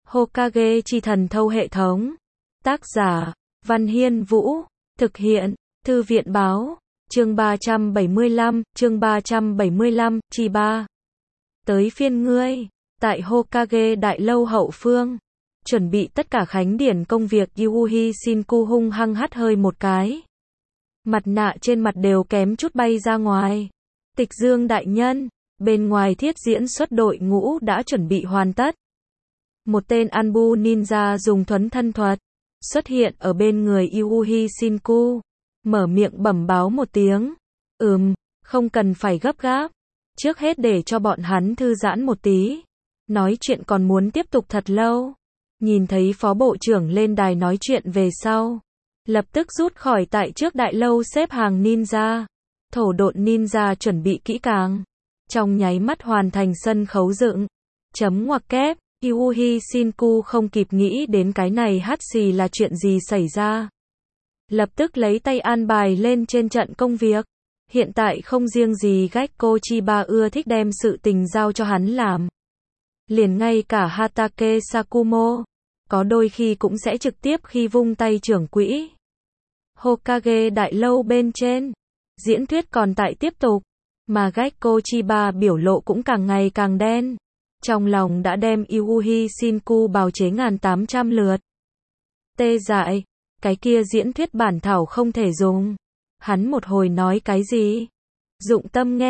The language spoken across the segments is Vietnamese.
Hokage chi thần thâu hệ thống. Tác giả, Văn Hiên Vũ. Thực hiện, Thư viện Báo. Chương 375, chi 3. Tới phiên ngươi. Tại Hokage đại lâu hậu phương. Chuẩn bị tất cả khánh điển công việc, Yuuhi Shinku hung hăng hắt hơi một cái. Mặt nạ trên mặt đều kém chút bay ra ngoài. Tịch Dương đại nhân, bên ngoài thiết diễn xuất đội ngũ đã chuẩn bị hoàn tất. Một tên Anbu ninja dùng thuấn thân thuật xuất hiện ở bên người Yuuhi Shinku, mở miệng bẩm báo một tiếng. Không cần phải gấp gáp. Trước hết để cho bọn hắn thư giãn một tí. Nói chuyện còn muốn tiếp tục thật lâu. Nhìn thấy phó bộ trưởng lên đài nói chuyện về sau, lập tức rút khỏi tại trước đại lâu xếp hàng ninja. Thổ độn ninja chuẩn bị kỹ càng. Trong nháy mắt hoàn thành sân khấu dựng. Chấm ngoặc kép. Yuuhi Shinku không kịp nghĩ đến cái này hắt xì là chuyện gì xảy ra. Lập tức lấy tay an bài lên trên trận công việc. Hiện tại không riêng gì Gekko Chiba ưa thích đem sự tình giao cho hắn làm. Liền ngay cả Hatake Sakumo, có đôi khi cũng sẽ trực tiếp khi vung tay trưởng quỹ. Hokage đại lâu bên trên, diễn thuyết còn tại tiếp tục, mà Gekko Chiba biểu lộ cũng càng ngày càng đen. Trong lòng đã đem Yuuhi Shinku bào chế 1800 lượt. Tê dại, cái kia diễn thuyết bản thảo không thể dùng. Hắn một hồi nói cái gì? Dụng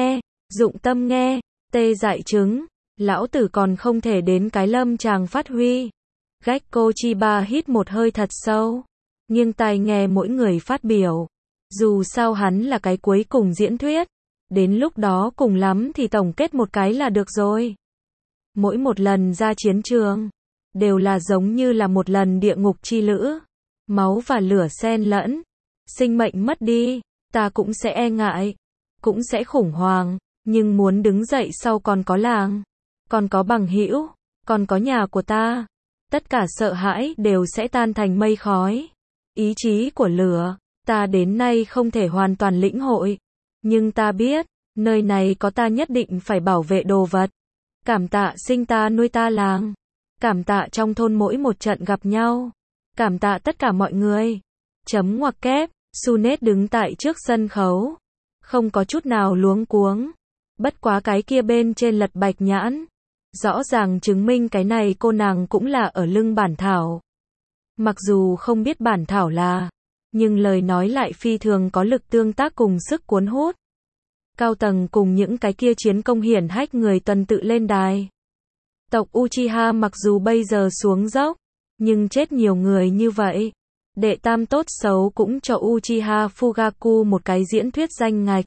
tâm nghe, tê dại chứng, lão tử còn không thể đến cái lâm tràng phát huy. Gekko Chiba hít một hơi thật sâu, nghiêng tai nghe mỗi người phát biểu. Dù sao hắn là cái cuối cùng diễn thuyết, đến lúc đó cùng lắm thì tổng kết một cái là được rồi. Mỗi một lần ra chiến trường, đều là giống như là một lần địa ngục chi lữ. Máu và lửa xen lẫn, sinh mệnh mất đi, ta cũng sẽ e ngại, cũng sẽ khủng hoảng, nhưng muốn đứng dậy sau còn có làng, còn có bằng hữu, còn có nhà của ta. Tất cả sợ hãi đều sẽ tan thành mây khói. Ý chí của lửa, ta đến nay không thể hoàn toàn lĩnh hội, nhưng ta biết, nơi này có ta nhất định phải bảo vệ đồ vật. Cảm tạ sinh ta nuôi ta làng. Cảm tạ trong thôn mỗi một trận gặp nhau. Cảm tạ tất cả mọi người. Chấm ngoặc kép. Sunet đứng tại trước sân khấu, không có chút nào luống cuống. Bất quá cái kia bên trên lật bạch nhãn, rõ ràng chứng minh cái này cô nàng cũng là ở lưng bản thảo. Mặc dù không biết bản thảo là, nhưng lời nói lại phi thường có lực tương tác cùng sức cuốn hút. Cao tầng cùng những cái kia chiến công hiển hách người tuần tự lên đài. Tộc Uchiha mặc dù bây giờ xuống dốc, nhưng chết nhiều người như vậy. Đệ tam tốt xấu cũng cho Uchiha Fugaku một cái diễn thuyết danh ngạch.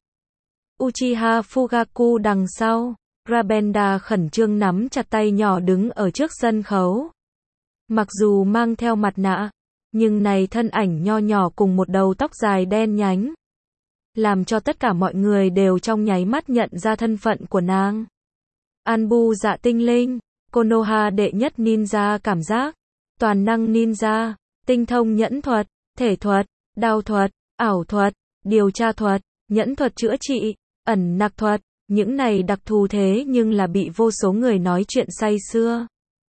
Uchiha Fugaku đằng sau, Rabenda khẩn trương nắm chặt tay nhỏ đứng ở trước sân khấu. Mặc dù mang theo mặt nạ, nhưng này thân ảnh nho nhỏ cùng một đầu tóc dài đen nhánh, làm cho tất cả mọi người đều trong nháy mắt nhận ra thân phận của nàng. Anbu dạ tinh linh, Konoha đệ nhất ninja cảm giác, toàn năng ninja, tinh thông nhẫn thuật, thể thuật, đao thuật, ảo thuật, điều tra thuật, nhẫn thuật chữa trị, ẩn nặc thuật, những này đặc thù thế nhưng là bị vô số người nói chuyện say sưa.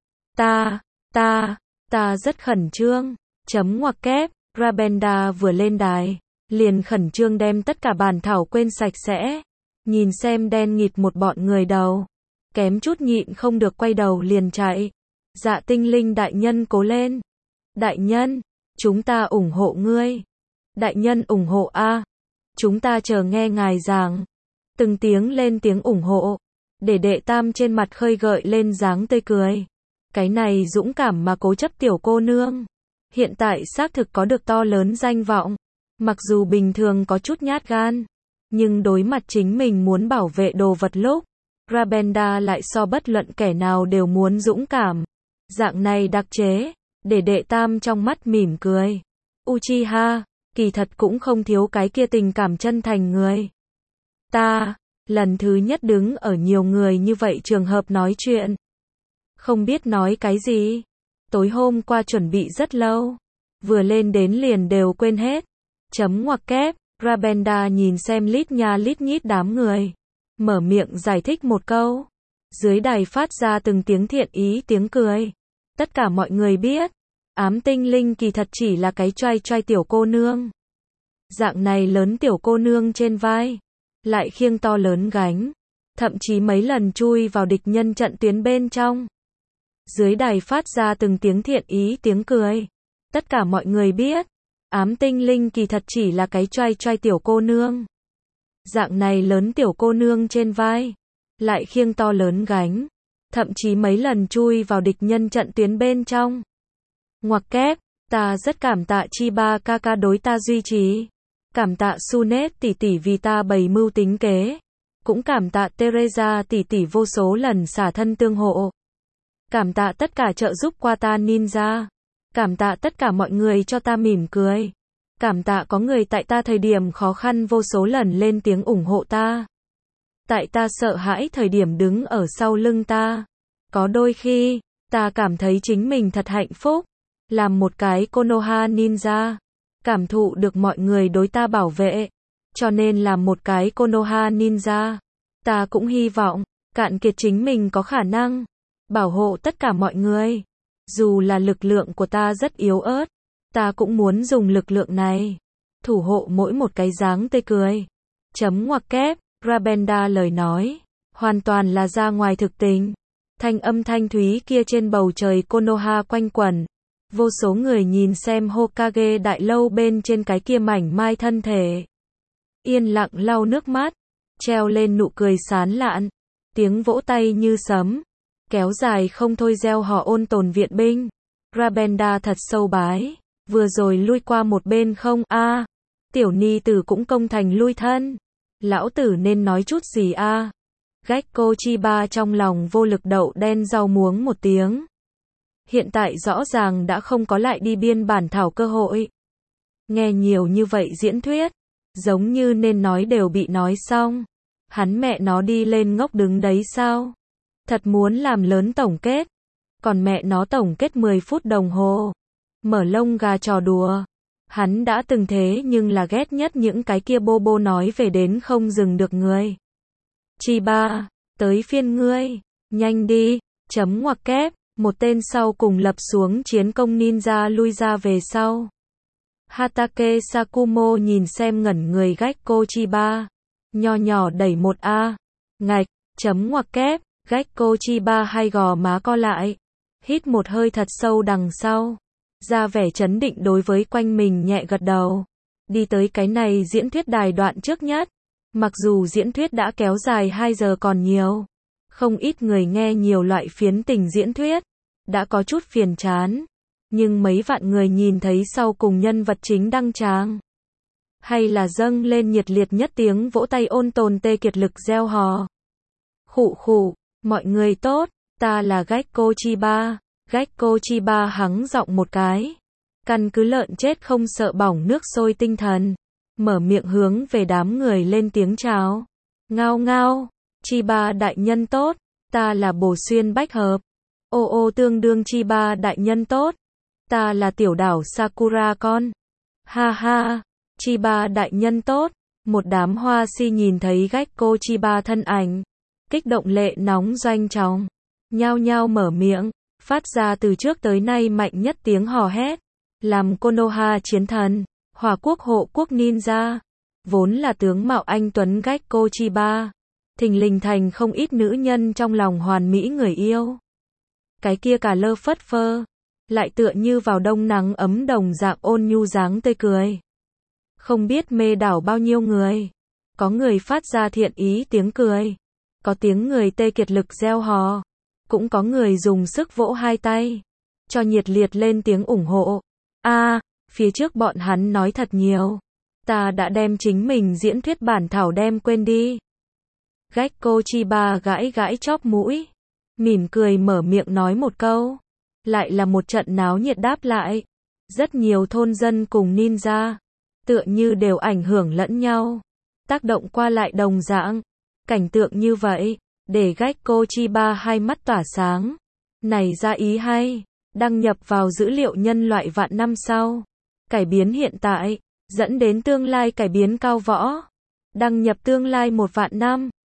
Ta rất khẩn trương. Chấm ngoặc kép. Rabenda vừa lên đài, liền khẩn trương đem tất cả bản thảo quên sạch sẽ. Nhìn xem đen nghịt một bọn người đầu, kém chút nhịn không được quay đầu liền chạy. Dạ tinh linh đại nhân cố lên. Đại nhân, chúng ta ủng hộ ngươi. Đại nhân ủng hộ a. Chúng ta chờ nghe ngài giảng. Từng tiếng lên tiếng ủng hộ, để đệ tam trên mặt khơi gợi lên dáng tươi cười. Cái này dũng cảm mà cố chấp tiểu cô nương, hiện tại xác thực có được to lớn danh vọng. Mặc dù bình thường có chút nhát gan, nhưng đối mặt chính mình muốn bảo vệ đồ vật lúc, Rabenda lại so bất luận kẻ nào đều muốn dũng cảm. Dạng này đặc chế, để đệ tam trong mắt mỉm cười. Uchiha, kỳ thật cũng không thiếu cái kia tình cảm chân thành người. Ta, lần thứ nhất đứng ở nhiều người như vậy trường hợp nói chuyện. Không biết nói cái gì. Tối hôm qua chuẩn bị rất lâu. Vừa lên đến liền đều quên hết. Chấm ngoặc kép. Rabenda nhìn xem lít nha lít nhít đám người. Mở miệng giải thích một câu. Dưới đài phát ra từng tiếng thiện ý tiếng cười. Tất cả mọi người biết, ám tinh linh kỳ thật chỉ là cái choai choai tiểu cô nương. Dạng này lớn tiểu cô nương trên vai, lại khiêng to lớn gánh, thậm chí mấy lần chui vào địch nhân trận tuyến bên trong. Dưới đài phát ra từng tiếng thiện ý tiếng cười. Tất cả mọi người biết, ám tinh linh kỳ thật chỉ là cái choai choai tiểu cô nương. Dạng này lớn tiểu cô nương trên vai, lại khiêng to lớn gánh, thậm chí mấy lần chui vào địch nhân trận tuyến bên trong. Ngoặc kép, ta rất cảm tạ Chiba Kaka đối ta duy trì. Cảm tạ Sunet tỷ tỷ vì ta bày mưu tính kế. Cũng cảm tạ Teresa tỷ tỷ vô số lần xả thân tương hộ. Cảm tạ tất cả trợ giúp qua ta ninja. Cảm tạ tất cả mọi người cho ta mỉm cười. Cảm tạ có người tại ta thời điểm khó khăn vô số lần lên tiếng ủng hộ ta. Tại ta sợ hãi thời điểm đứng ở sau lưng ta. Có đôi khi, ta cảm thấy chính mình thật hạnh phúc. Làm một cái Konoha ninja. Cảm thụ được mọi người đối ta bảo vệ. Cho nên làm một cái Konoha ninja. Ta cũng hy vọng, cạn kiệt chính mình có khả năng bảo hộ tất cả mọi người. Dù là lực lượng của ta rất yếu ớt, ta cũng muốn dùng lực lượng này thủ hộ mỗi một cái dáng tươi cười. Chấm ngoặc kép, Rabenda lời nói, hoàn toàn là ra ngoài thực tình. Thanh âm thanh thúy kia trên bầu trời Konoha quanh quẩn. Vô số người nhìn xem Hokage đại lâu bên trên cái kia mảnh mai thân thể. Yên lặng lau nước mắt, treo lên nụ cười sán lạn, tiếng vỗ tay như sấm, kéo dài không thôi gieo họ ôn tồn viện binh. Rabenda thật sâu bái, vừa rồi lui qua một bên không a? Tiểu ni tử cũng công thành lui thân. Lão tử nên nói chút gì a? Gekko Chiba trong lòng vô lực đậu đen rau muống một tiếng. Hiện tại rõ ràng đã không có lại đi biên bản thảo cơ hội. Nghe nhiều như vậy diễn thuyết, giống như nên nói đều bị nói xong. Hắn mẹ nó đi lên ngốc đứng đấy sao? Thật muốn làm lớn tổng kết. Còn mẹ nó tổng kết 10 phút đồng hồ. Mở lông gà trò đùa. Hắn đã từng thế nhưng là ghét nhất những cái kia bô bô nói về đến không dừng được người. Chiba, tới phiên ngươi. Nhanh đi. Chấm ngoặc kép. Một tên sau cùng lập xuống chiến công ninja lui ra về sau. Hatake Sakumo nhìn xem ngẩn người Gekko Chiba. Nho nhỏ đẩy một A. Ngạch, chấm ngoặc kép, Gekko Chiba hai gò má co lại. Hít một hơi thật sâu đằng sau. Ra vẻ chấn định đối với quanh mình nhẹ gật đầu. Đi tới cái này diễn thuyết đài đoạn trước nhất. Mặc dù diễn thuyết đã kéo dài 2 giờ còn nhiều. Không ít người nghe nhiều loại phiến tình diễn thuyết. Đã có chút phiền chán. Nhưng mấy vạn người nhìn thấy sau cùng nhân vật chính đăng tràng. Hay là dâng lên nhiệt liệt nhất tiếng vỗ tay ôn tồn tê kiệt lực gieo hò. Khụ khụ, mọi người tốt, ta là Gekko Chiba. Gekko Chiba hắng giọng một cái. Căn cứ lợn chết không sợ bỏng nước sôi tinh thần. Mở miệng hướng về đám người lên tiếng chào. Ngao ngao, Chiba đại nhân tốt, ta là Bổ Xuyên Bách Hợp. Ô ô tương đương Chiba đại nhân tốt, ta là tiểu đảo Sakura con. Ha ha, Chiba đại nhân tốt. Một đám hoa si nhìn thấy Gekko Chiba thân ảnh, kích động lệ nóng doanh chóng, nhao nhao mở miệng, phát ra từ trước tới nay mạnh nhất tiếng hò hét. Làm Konoha chiến thần, Hỏa quốc hộ quốc ninja, vốn là tướng mạo anh tuấn Gekko Chiba, thình lình thành không ít nữ nhân trong lòng hoàn mỹ người yêu. Cái kia cả lơ phất phơ, lại tựa như vào đông nắng ấm đồng dạng ôn nhu dáng tươi cười. Không biết mê đảo bao nhiêu người. Có người phát ra thiện ý tiếng cười. Có tiếng người tê kiệt lực gieo hò. Cũng có người dùng sức vỗ hai tay. Cho nhiệt liệt lên tiếng ủng hộ. Phía trước bọn hắn nói thật nhiều. Ta đã đem chính mình diễn thuyết bản thảo đem quên đi. Gekko Chiba gãi gãi chóp mũi. Mỉm cười mở miệng nói một câu. Lại là một trận náo nhiệt đáp lại. Rất nhiều thôn dân cùng ninja. Tựa như đều ảnh hưởng lẫn nhau. Tác động qua lại đồng dạng. Cảnh tượng như vậy. Để Gekko Chiba hai mắt tỏa sáng. Này ra ý hay. Đăng nhập vào dữ liệu nhân loại vạn năm sau. Cải biến hiện tại. Dẫn đến tương lai cải biến cao võ. Đăng nhập tương lai 1 vạn năm.